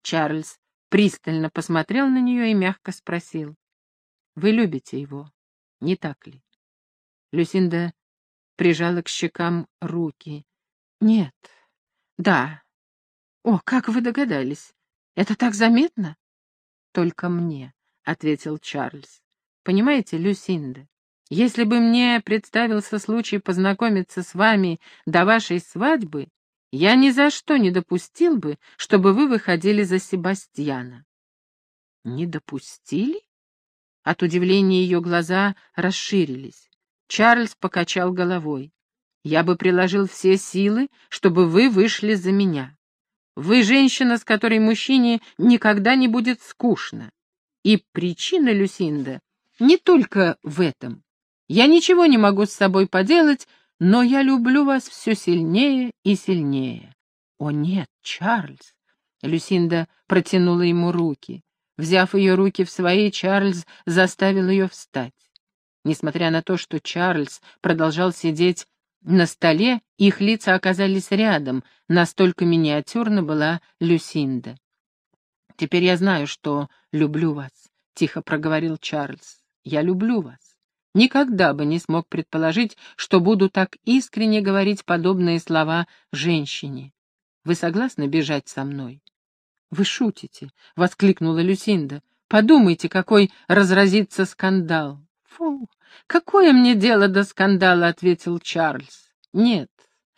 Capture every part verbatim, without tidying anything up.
Чарльз пристально посмотрел на нее и мягко спросил: «Вы любите его, не так ли?» Люсинда прижала к щекам руки. «Нет, да. О, как вы догадались? Это так заметно?» «Только мне», — ответил Чарльз. «Понимаете, Люсинда, если бы мне представился случай познакомиться с вами до вашей свадьбы, я ни за что не допустил бы, чтобы вы выходили за Себастьяна». «Не допустили?» От удивления ее глаза расширились. Чарльз покачал головой. «Я бы приложил все силы, чтобы вы вышли за меня. Вы женщина, с которой мужчине никогда не будет скучно. И причина, Люсинда, не только в этом. Я ничего не могу с собой поделать, но я люблю вас все сильнее и сильнее». «О нет, Чарльз!» Люсинда протянула ему руки. Взяв ее руки в свои, Чарльз заставил ее встать. Несмотря на то, что Чарльз продолжал сидеть на столе, их лица оказались рядом, настолько миниатюрна была Люсинда. «Теперь я знаю, что люблю вас», — тихо проговорил Чарльз. «Я люблю вас. Никогда бы не смог предположить, что буду так искренне говорить подобные слова женщине. Вы согласны бежать со мной?» «Вы шутите», — воскликнула Люсинда. «Подумайте, какой разразится скандал». «Фу, какое мне дело до скандала», — ответил Чарльз. «Нет,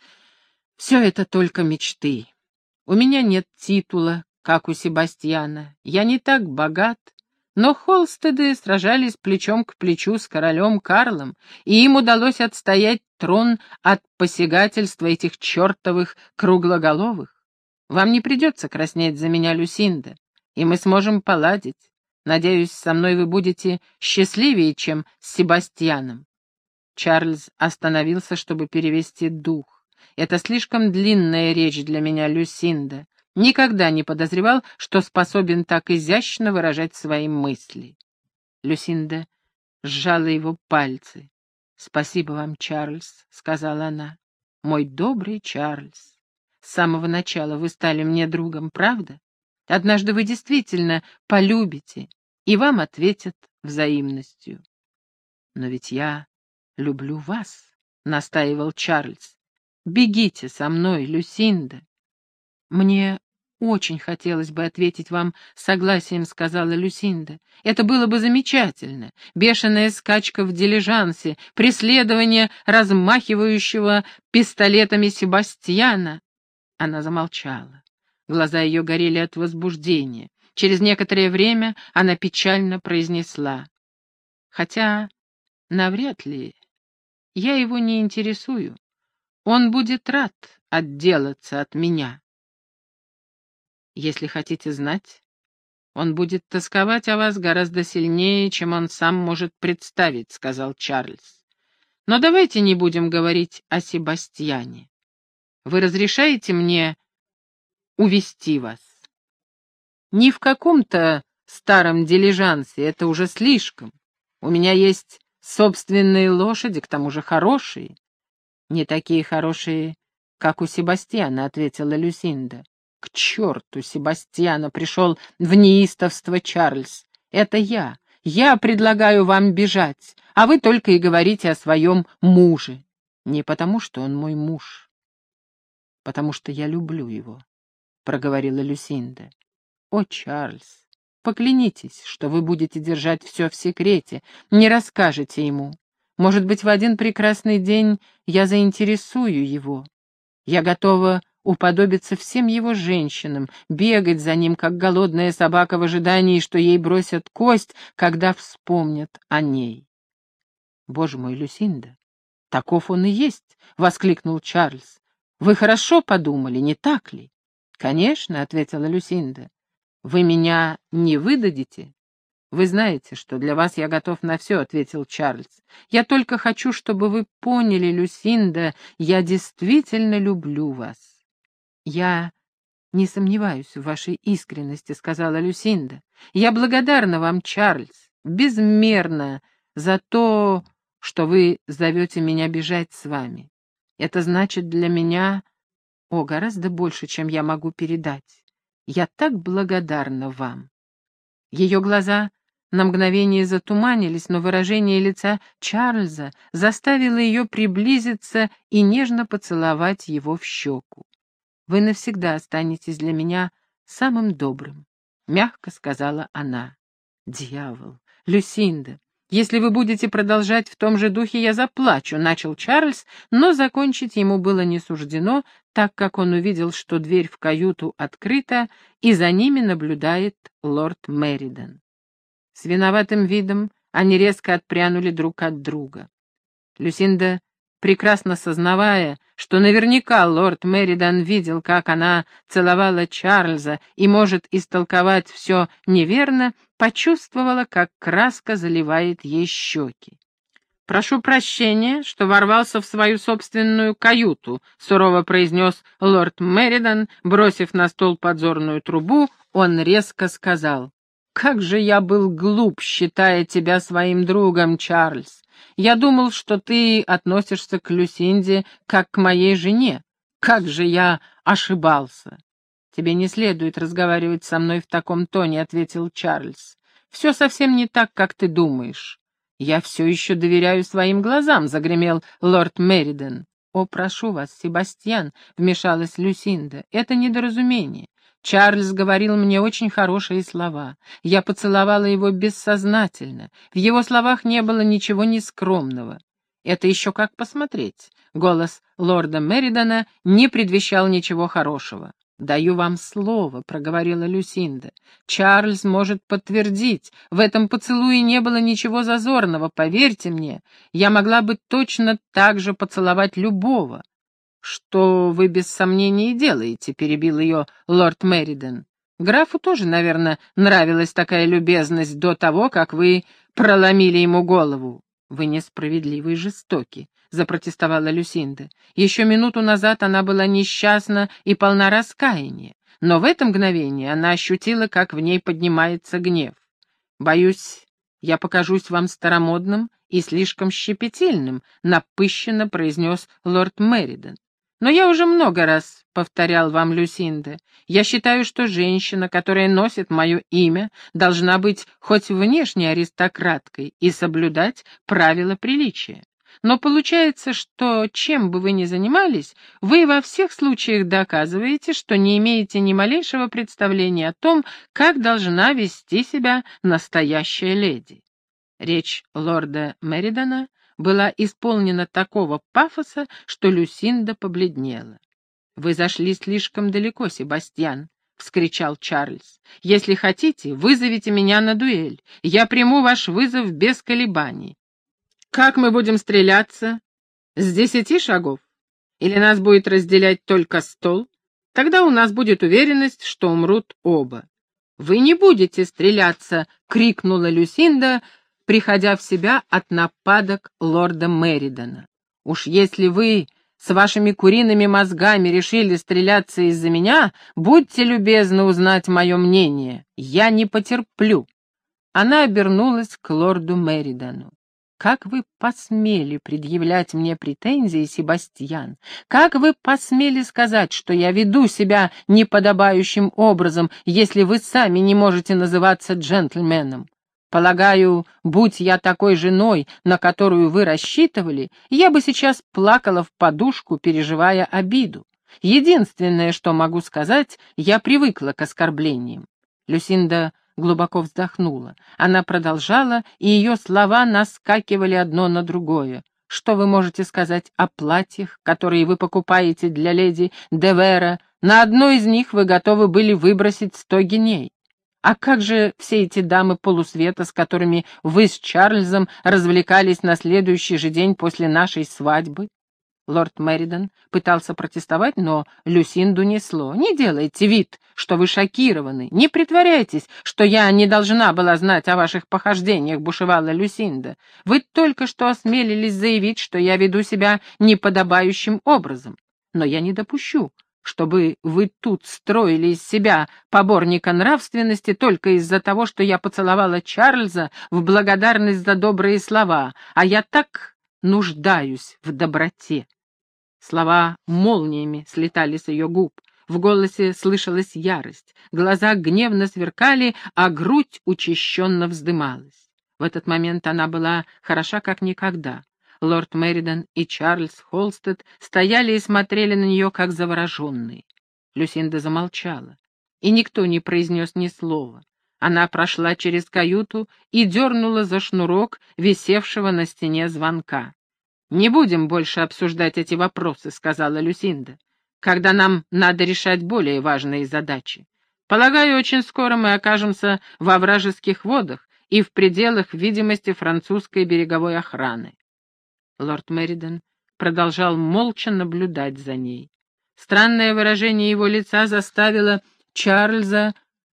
все это только мечты. У меня нет титула, как у Себастьяна. Я не так богат, но Холстеды сражались плечом к плечу с королем Карлом, и им удалось отстоять трон от посягательства этих чертовых круглоголовых. Вам не придется краснеть за меня, Люсинда, и мы сможем поладить. Надеюсь, со мной вы будете счастливее, чем с Себастьяном». Чарльз остановился, чтобы перевести дух. «Это слишком длинная речь для меня, Люсинда. Никогда не подозревал, что способен так изящно выражать свои мысли». Люсинда сжала его пальцы. «Спасибо вам, Чарльз», — сказала она. «Мой добрый Чарльз. С самого начала вы стали мне другом, правда? Однажды вы действительно полюбите, и вам ответят взаимностью». «Но ведь я люблю вас», — настаивал Чарльз. «Бегите со мной, Люсинда». «Мне очень хотелось бы ответить вам согласием», — сказала Люсинда. «Это было бы замечательно. Бешеная скачка в дилижансе, преследование размахивающего пистолетами Себастьяна». Она замолчала. Глаза ее горели от возбуждения. Через некоторое время она печально произнесла: «Хотя навряд ли. Я его не интересую. Он будет рад отделаться от меня. Если хотите знать, он будет тосковать о вас гораздо сильнее, чем он сам может представить», — сказал Чарльз. «Но давайте не будем говорить о Себастьяне. Вы разрешаете мне увести вас? Не в каком-то старом дилижансе, это уже слишком. У меня есть собственные лошади, к тому же хорошие». «Не такие хорошие, как у Себастьяна», — ответила Люсинда. «К черту Себастьяна!» — пришел в неистовство Чарльз. «Это я. Я предлагаю вам бежать, а вы только и говорите о своем муже. Не потому, что он мой муж, потому что я люблю его», — проговорила Люсинда. «О, Чарльз, поклянитесь, что вы будете держать все в секрете, не расскажете ему. Может быть, в один прекрасный день я заинтересую его. Я готова уподобиться всем его женщинам, бегать за ним, как голодная собака в ожидании, что ей бросят кость, когда вспомнят о ней». «Боже мой, Люсинда, таков он и есть!» — воскликнул Чарльз. «Вы хорошо подумали, не так ли?» «Конечно», — ответила Люсинда. «Вы меня не выдадите?» «Вы знаете, что для вас я готов на все», — ответил Чарльз. «Я только хочу, чтобы вы поняли, Люсинда, я действительно люблю вас». «Я не сомневаюсь в вашей искренности», — сказала Люсинда. «Я благодарна вам, Чарльз, безмерно за то, что вы зовете меня бежать с вами. Это значит для меня, о, гораздо больше, чем я могу передать. Я так благодарна вам». Ее глаза на мгновение затуманились, но выражение лица Чарльза заставило ее приблизиться и нежно поцеловать его в щеку. «Вы навсегда останетесь для меня самым добрым», — мягко сказала она. «Дьявол! Люсинда! Если вы будете продолжать в том же духе, я заплачу», — начал Чарльз, но закончить ему было не суждено, так как он увидел, что дверь в каюту открыта, и за ними наблюдает лорд Меридан. С виноватым видом они резко отпрянули друг от друга. Люсинда, прекрасно сознавая, что наверняка лорд Меридан видел, как она целовала Чарльза и может истолковать все неверно, почувствовала, как краска заливает ей щеки. «Прошу прощения, что ворвался в свою собственную каюту», — сурово произнес лорд Меридан, бросив на стол подзорную трубу, он резко сказал: «Как же я был глуп, считая тебя своим другом, Чарльз. Я думал, что ты относишься к Люсинде как к моей жене. Как же я ошибался!» «Тебе не следует разговаривать со мной в таком тоне», — ответил Чарльз. «Все совсем не так, как ты думаешь». «Я все еще доверяю своим глазам», — загремел лорд Меридан. «О, прошу вас, Себастьян», — вмешалась Люсинда, — «это недоразумение. Чарльз говорил мне очень хорошие слова. Я поцеловала его бессознательно. В его словах не было ничего нескромного. Это еще как посмотреть». Голос лорда Меридана не предвещал ничего хорошего. «Даю вам слово», — проговорила Люсинда. «Чарльз может подтвердить. В этом поцелуе не было ничего зазорного, поверьте мне. Я могла бы точно так же поцеловать любого». «Что вы без сомнения делаете», — перебил ее лорд Меридан. «Графу тоже, наверное, нравилась такая любезность до того, как вы проломили ему голову». «Вы несправедливы и жестоки», — запротестовала Люсинда. Еще минуту назад она была несчастна и полна раскаяния, но в это мгновение она ощутила, как в ней поднимается гнев. «Боюсь, я покажусь вам старомодным и слишком щепетильным», — напыщенно произнес лорд Меридан. «Но я уже много раз повторял вам, Люсинда, я считаю, что женщина, которая носит мое имя, должна быть хоть внешне аристократкой и соблюдать правила приличия. Но получается, что чем бы вы ни занимались, вы во всех случаях доказываете, что не имеете ни малейшего представления о том, как должна вести себя настоящая леди». Речь лорда Меридана была исполнена такого пафоса, что Люсинда побледнела. «Вы зашли слишком далеко, Себастьян», — вскричал Чарльз. «Если хотите, вызовите меня на дуэль. Я приму ваш вызов без колебаний. Как мы будем стреляться? С десяти шагов? Или нас будет разделять только стол? Тогда у нас будет уверенность, что умрут оба». «Вы не будете стреляться!» — крикнула Люсинда, приходя в себя от нападок лорда Меридана. «Уж если вы с вашими куриными мозгами решили стреляться из-за меня, будьте любезны узнать мое мнение. Я не потерплю». Она обернулась к лорду Меридану. «Как вы посмели предъявлять мне претензии, Себастьян? Как вы посмели сказать, что я веду себя неподобающим образом, если вы сами не можете называться джентльменом? Полагаю, будь я такой женой, на которую вы рассчитывали, я бы сейчас плакала в подушку, переживая обиду. Единственное, что могу сказать, я привыкла к оскорблениям». Люсинда глубоко вздохнула. Она продолжала, и ее слова наскакивали одно на другое. «Что вы можете сказать о платьях, которые вы покупаете для леди де Вера? На одно из них вы готовы были выбросить сто гиней. А как же все эти дамы полусвета, с которыми вы с Чарльзом развлекались на следующий же день после нашей свадьбы?» Лорд Меридан пытался протестовать, но Люсинду несло. «Не делайте вид, что вы шокированы. Не притворяйтесь, что я не должна была знать о ваших похождениях», — бушевала Люсинда. «Вы только что осмелились заявить, что я веду себя неподобающим образом. Но я не допущу, чтобы вы тут строили из себя поборника нравственности только из-за того, что я поцеловала Чарльза в благодарность за добрые слова, а я так нуждаюсь в доброте». Слова молниями слетали с ее губ. В голосе слышалась ярость, глаза гневно сверкали, а грудь учащенно вздымалась. В этот момент она была хороша как никогда. Лорд Меридан и Чарльз Холстед стояли и смотрели на нее, как завороженные. Люсинда замолчала, и никто не произнес ни слова. Она прошла через каюту и дернула за шнурок, висевшего на стене звонка. «Не будем больше обсуждать эти вопросы», — сказала Люсинда, «когда нам надо решать более важные задачи. Полагаю, очень скоро мы окажемся во вражеских водах и в пределах видимости французской береговой охраны». Лорд Меридан продолжал молча наблюдать за ней. Странное выражение его лица заставило Чарльза,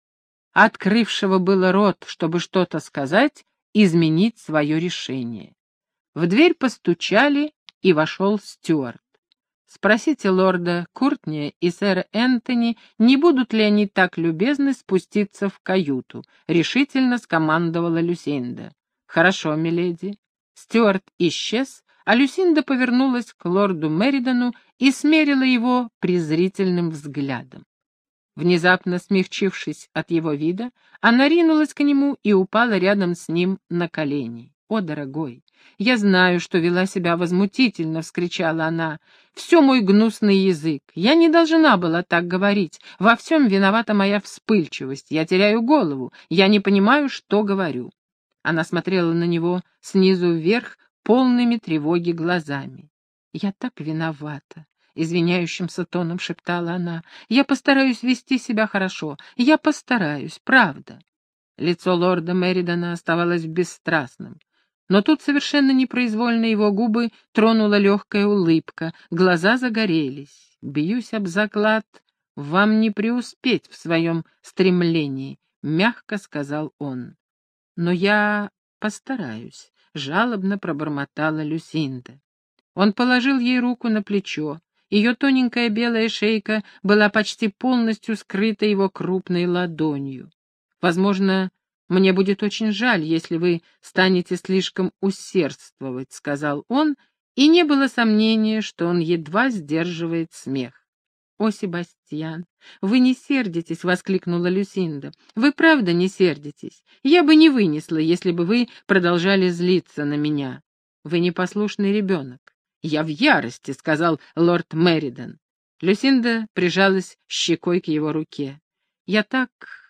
открывшего было рот, чтобы что-то сказать, изменить свое решение. В дверь постучали, и вошел стюард. «Спросите лорда Куртни и сэра Энтони, не будут ли они так любезны спуститься в каюту», — решительно скомандовала Люсинда. «Хорошо, миледи». Стюарт исчез, а Люсинда повернулась к лорду Меридану и смерила его презрительным взглядом. Внезапно смягчившись от его вида, она ринулась к нему и упала рядом с ним на колени. «О, дорогой, я знаю, что вела себя возмутительно», — вскричала она. «Все мой гнусный язык. Я не должна была так говорить. Во всем виновата моя вспыльчивость. Я теряю голову. Я не понимаю, что говорю». Она смотрела на него снизу вверх, полными тревоги глазами. «Я так виновата», — извиняющимся тоном шептала она. «Я постараюсь вести себя хорошо. Я постараюсь, правда». Лицо лорда Меридана оставалось бесстрастным. Но тут совершенно непроизвольно его губы тронула легкая улыбка, глаза загорелись. «Бьюсь об заклад, вам не преуспеть в своем стремлении», — мягко сказал он. «Но я постараюсь», — жалобно пробормотала Люсинда. Он положил ей руку на плечо. Ее тоненькая белая шейка была почти полностью скрыта его крупной ладонью. «Возможно, мне будет очень жаль, если вы станете слишком усердствовать», — сказал он, и не было сомнения, что он едва сдерживает смех. «О, Себастьян, вы не сердитесь», — воскликнула Люсинда. «Вы правда не сердитесь? Я бы не вынесла, если бы вы продолжали злиться на меня. Вы непослушный ребенок». «Я в ярости», — сказал лорд Меридан. Люсинда прижалась щекой к его руке. «Я так,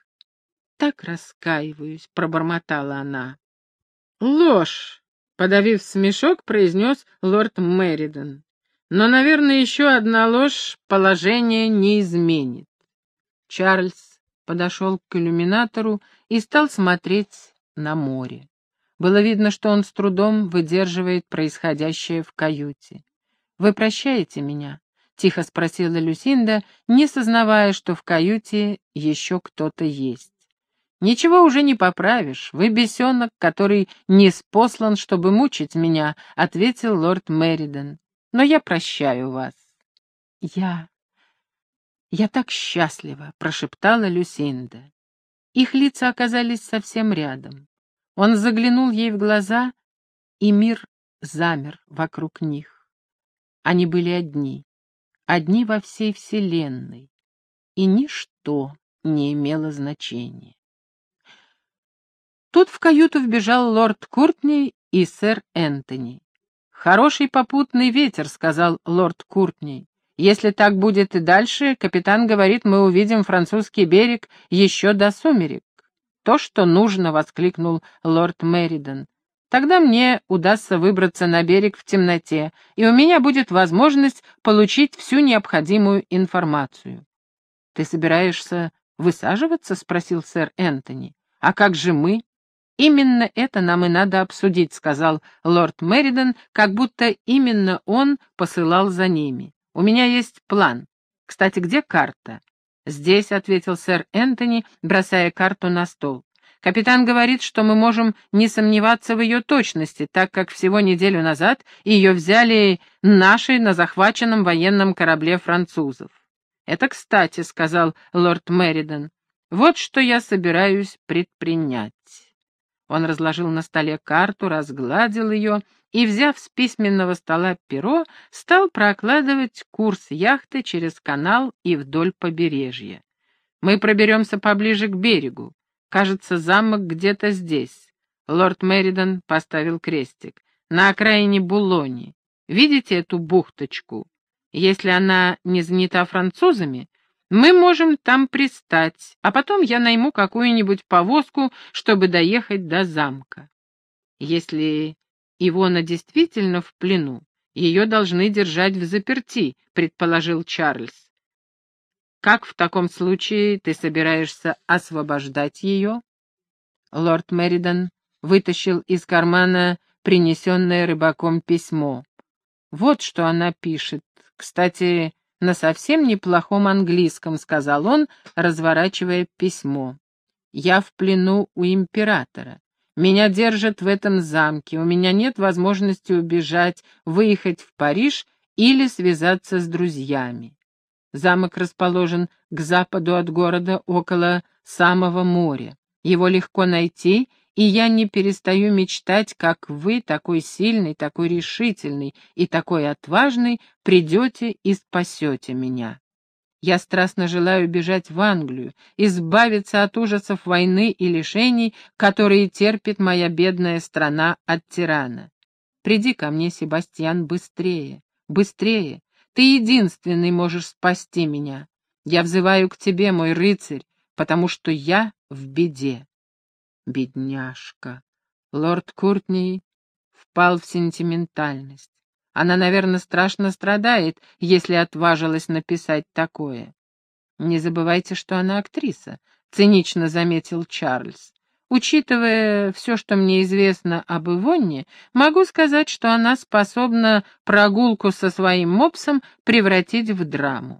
так раскаиваюсь», — пробормотала она. «Ложь», — подавив смешок, произнес лорд Меридан. «Но, наверное, еще одна ложь положение не изменит». Чарльз подошел к иллюминатору и стал смотреть на море. Было видно, что он с трудом выдерживает происходящее в каюте. «Вы прощаете меня?» — тихо спросила Люсинда, не сознавая, что в каюте еще кто-то есть. «Ничего уже не поправишь. Вы бесенок, который ниспослан, чтобы мучить меня», — ответил лорд Меридан. «Но я прощаю вас». «Я... я так счастлива», — прошептала Люсинда. Их лица оказались совсем рядом. Он заглянул ей в глаза, и мир замер вокруг них. Они были одни, одни во всей вселенной, и ничто не имело значения. Тут в каюту вбежал лорд Куртни и сэр Энтони. «Хороший попутный ветер», — сказал лорд Куртни. «Если так будет и дальше, капитан говорит, мы увидим французский берег еще до сумерек». «То, что нужно», — воскликнул лорд Меридан. «Тогда мне удастся выбраться на берег в темноте, и у меня будет возможность получить всю необходимую информацию». «Ты собираешься высаживаться?» — спросил сэр Энтони. «А как же мы?» «Именно это нам и надо обсудить», — сказал лорд Меридан, как будто именно он посылал за ними. «У меня есть план. Кстати, где карта?» «Здесь», — ответил сэр Энтони, бросая карту на стол. «Капитан говорит, что мы можем не сомневаться в ее точности, так как всего неделю назад ее взяли наши на захваченном военном корабле французов». «Это кстати», — сказал лорд Меридан. «Вот что я собираюсь предпринять». Он разложил на столе карту, разгладил ее и, взяв с письменного стола перо, стал прокладывать курс яхты через канал и вдоль побережья. «Мы проберемся поближе к берегу. Кажется, замок где-то здесь». Лорд Меридан поставил крестик. «На окраине Булони. Видите эту бухточку? Если она не занята французами, мы можем там пристать, а потом я найму какую-нибудь повозку, чтобы доехать до замка. Если Ивона действительно в плену, ее должны держать взаперти», — предположил Чарльз. «Как в таком случае ты собираешься освобождать ее?» Лорд Меридан вытащил из кармана принесенное рыбаком письмо. «Вот что она пишет. Кстати, на совсем неплохом английском», — сказал он, разворачивая письмо. «Я в плену у императора. Меня держат в этом замке. У меня нет возможности убежать, выехать в Париж или связаться с друзьями. Замок расположен к западу от города, около самого моря. Его легко найти, и я не перестаю мечтать, как вы, такой сильный, такой решительный и такой отважный, придете и спасете меня. Я страстно желаю бежать в Англию, избавиться от ужасов войны и лишений, которые терпит моя бедная страна от тирана. Приди ко мне, Себастьян, быстрее, быстрее. Ты единственный можешь спасти меня. Я взываю к тебе, мой рыцарь, потому что я в беде». Бедняжка. Лорд Куртней впал в сентиментальность. Она, наверное, страшно страдает, если отважилась написать такое. «Не забывайте, что она актриса», — цинично заметил Чарльз. «Учитывая все, что мне известно об Ивонне, могу сказать, что она способна прогулку со своим мопсом превратить в драму».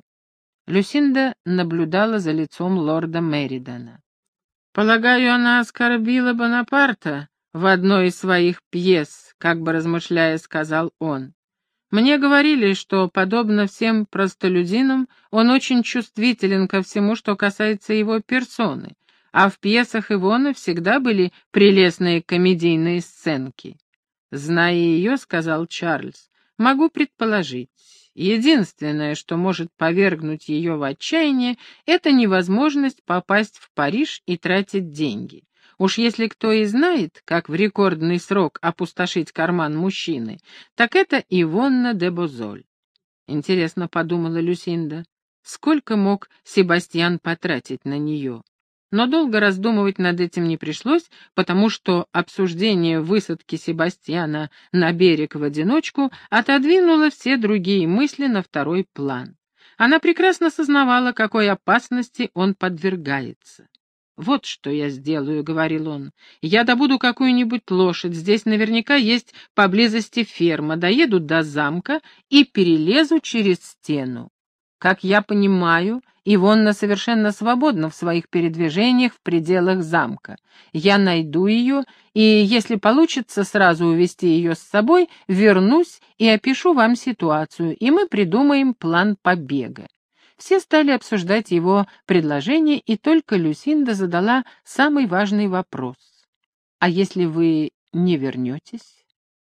Люсинда наблюдала за лицом лорда Меридана. «Полагаю, она оскорбила Бонапарта в одной из своих пьес», — как бы размышляя, сказал он. «Мне говорили, что, подобно всем простолюдинам, он очень чувствителен ко всему, что касается его персоны, а в пьесах Ивона всегда были прелестные комедийные сценки». «Зная ее, — сказал Чарльз, — могу предположить. Единственное, что может повергнуть ее в отчаяние, это невозможность попасть в Париж и тратить деньги. Уж если кто и знает, как в рекордный срок опустошить карман мужчины, так это Ивонна де Бозоль». «Интересно, — подумала Люсинда, — сколько мог Себастьян потратить на нее?» Но долго раздумывать над этим не пришлось, потому что обсуждение высадки Себастьяна на берег в одиночку отодвинуло все другие мысли на второй план. Она прекрасно сознавала, какой опасности он подвергается. «Вот что я сделаю», — говорил он. «Я добуду какую-нибудь лошадь, здесь наверняка есть поблизости ферма, доеду до замка и перелезу через стену. Как я понимаю, Ивонна совершенно свободна в своих передвижениях в пределах замка. Я найду ее, и, если получится сразу увести ее с собой, вернусь и опишу вам ситуацию, и мы придумаем план побега». Все стали обсуждать его предложение, и только Люсинда задала самый важный вопрос. «А если вы не вернетесь?»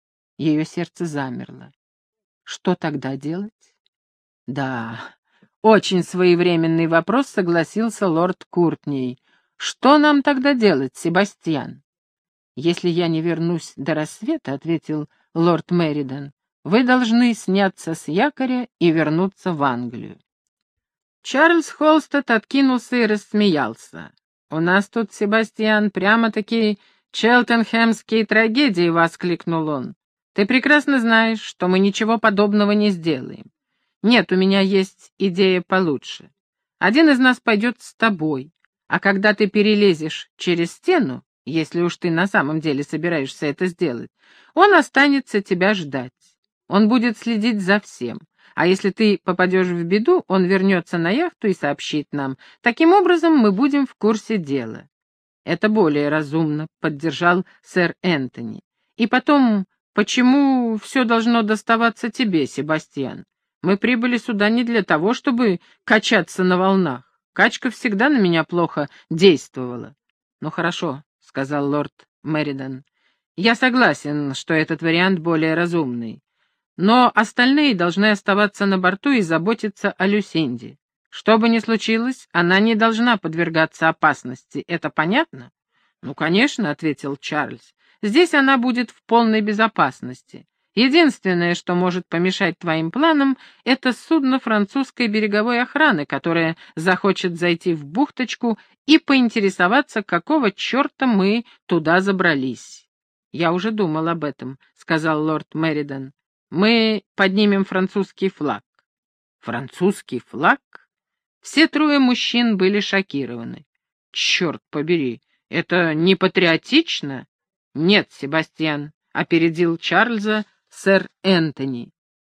Ее сердце замерло. «Что тогда делать?» «Да, очень своевременный вопрос», — согласился лорд Куртней. «Что нам тогда делать, Себастьян?» «Если я не вернусь до рассвета, — ответил лорд Меридан, — вы должны сняться с якоря и вернуться в Англию». Чарльз Холстед откинулся и рассмеялся. «У нас тут, Себастьян, прямо-таки челтенхэмские трагедии», — воскликнул он. «Ты прекрасно знаешь, что мы ничего подобного не сделаем. Нет, у меня есть идея получше. Один из нас пойдет с тобой, а когда ты перелезешь через стену, если уж ты на самом деле собираешься это сделать, он останется тебя ждать. Он будет следить за всем. А если ты попадешь в беду, он вернется на яхту и сообщит нам. Таким образом, мы будем в курсе дела». «Это более разумно», — поддержал сэр Энтони. «И потом, почему все должно доставаться тебе, Себастьян? Мы прибыли сюда не для того, чтобы качаться на волнах. Качка всегда на меня плохо действовала». «Ну хорошо», — сказал лорд Меридан. «Я согласен, что этот вариант более разумный. Но остальные должны оставаться на борту и заботиться о Люсинде. Что бы ни случилось, она не должна подвергаться опасности. Это понятно?» «Ну, конечно», — ответил Чарльз. «Здесь она будет в полной безопасности. Единственное, что может помешать твоим планам, это судно французской береговой охраны, которое захочет зайти в бухточку и поинтересоваться, какого черта мы туда забрались». «Я уже думал об этом», — сказал лорд Меридан. «Мы поднимем французский флаг». «Французский флаг?» Все трое мужчин были шокированы. «Черт побери, это не патриотично?» «Нет, Себастьян», — опередил Чарльза сэр Энтони.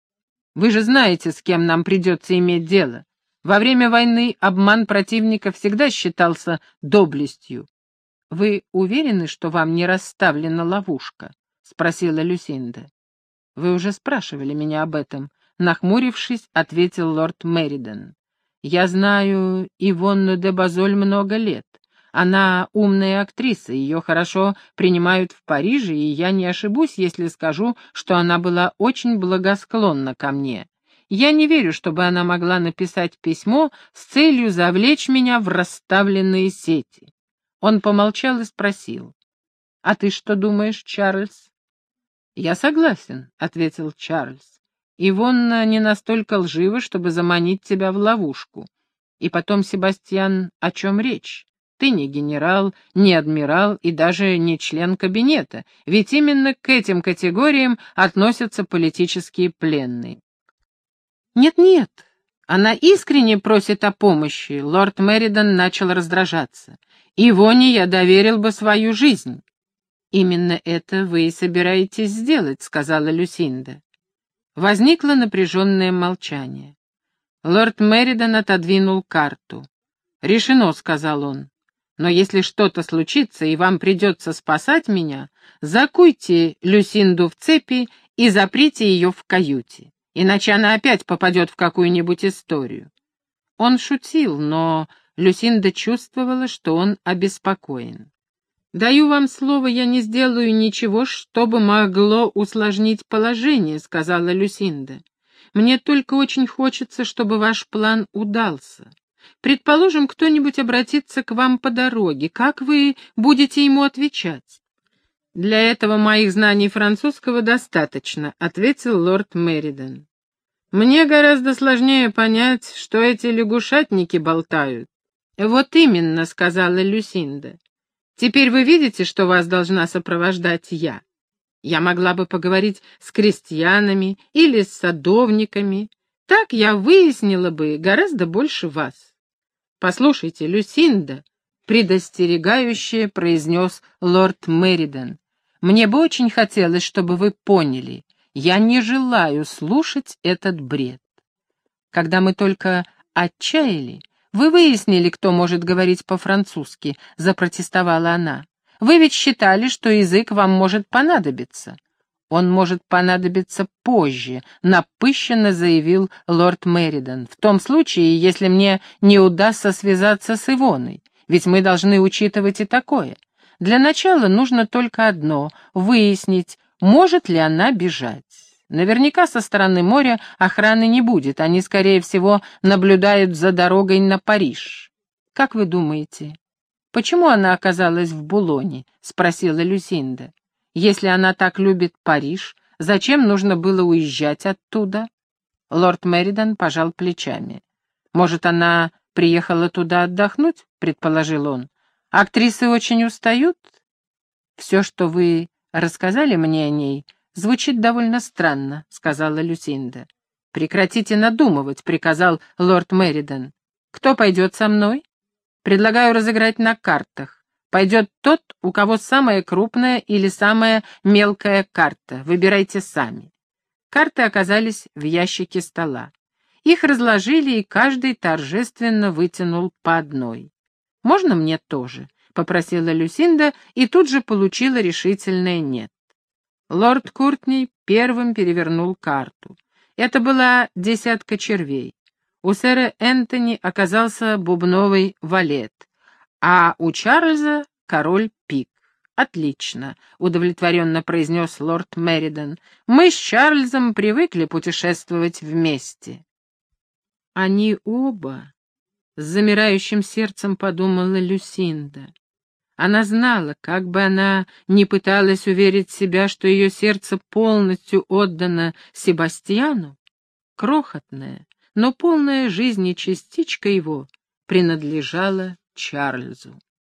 «Вы же знаете, с кем нам придется иметь дело. Во время войны обман противника всегда считался доблестью». «Вы уверены, что вам не расставлена ловушка?» — спросила Люсинда. «Вы уже спрашивали меня об этом», — нахмурившись, ответил лорд Меридан. «Я знаю Ивонну де Базоль много лет. Она умная актриса, ее хорошо принимают в Париже, и я не ошибусь, если скажу, что она была очень благосклонна ко мне. Я не верю, чтобы она могла написать письмо с целью завлечь меня в расставленные сети». Он помолчал и спросил: «А ты что думаешь, Чарльз?» «Я согласен», — ответил Чарльз. «Ивонна не настолько лжива, чтобы заманить тебя в ловушку. И потом, Себастьян, о чем речь? Ты не генерал, не адмирал и даже не член кабинета, ведь именно к этим категориям относятся политические пленные». «Нет-нет, она искренне просит о помощи», — лорд Меридан начал раздражаться. «Ивоне я доверил бы свою жизнь». «Именно это вы и собираетесь сделать», — сказала Люсинда. Возникло напряженное молчание. Лорд Меридан отодвинул карту. «Решено», — сказал он. «Но если что-то случится, и вам придется спасать меня, закуйте Люсинду в цепи и заприте ее в каюте, иначе она опять попадет в какую-нибудь историю». Он шутил, но Люсинда чувствовала, что он обеспокоен. «Даю вам слово, я не сделаю ничего, что бы могло усложнить положение», — сказала Люсинда. «Мне только очень хочется, чтобы ваш план удался. Предположим, кто-нибудь обратится к вам по дороге. Как вы будете ему отвечать?» «Для этого моих знаний французского достаточно», — ответил лорд Меридан. «Мне гораздо сложнее понять, что эти лягушатники болтают». «Вот именно», — сказала Люсинда. «Теперь вы видите, что вас должна сопровождать я. Я могла бы поговорить с крестьянами или с садовниками. Так я выяснила бы гораздо больше вас». «Послушайте, Люсинда», — предостерегающе произнес лорд Меридан, «мне бы очень хотелось, чтобы вы поняли, я не желаю слушать этот бред. Когда мы только отчаяли, вы выяснили, кто может говорить по-французски», — запротестовала она. «Вы ведь считали, что язык вам может понадобиться». «Он может понадобиться позже», — напыщенно заявил лорд Меридан, «в том случае, если мне не удастся связаться с Ивоной, ведь мы должны учитывать и такое. Для начала нужно только одно — выяснить, может ли она бежать. Наверняка со стороны моря охраны не будет, они, скорее всего, наблюдают за дорогой на Париж. Как вы думаете, почему она оказалась в Булоне?» — спросила Люсинда. «Если она так любит Париж, зачем нужно было уезжать оттуда?» Лорд Меридан пожал плечами. «Может, она приехала туда отдохнуть?» — предположил он. «Актрисы очень устают?» «Все, что вы рассказали мне о ней, звучит довольно странно», — сказала Люсинда. «Прекратите надумывать», — приказал лорд Меридан. «Кто пойдет со мной? Предлагаю разыграть на картах. Пойдет тот, у кого самая крупная или самая мелкая карта. Выбирайте сами». Карты оказались в ящике стола. Их разложили, и каждый торжественно вытянул по одной. «Можно мне тоже?» — попросила Люсинда, и тут же получила решительное «нет». Лорд Куртней первым перевернул карту. Это была десятка червей. У сэра Энтони оказался бубновый валет, а у Чарльза — король пик. «Отлично», — удовлетворенно произнес лорд Меридон. «Мы с Чарльзом привыкли путешествовать вместе». «Они оба», — с замирающим сердцем подумала Люсинда. Она знала, как бы она ни пыталась уверить себя, что ее сердце полностью отдано Себастьяну, крохотная, но полная жизни частичка его принадлежала Чарльзу.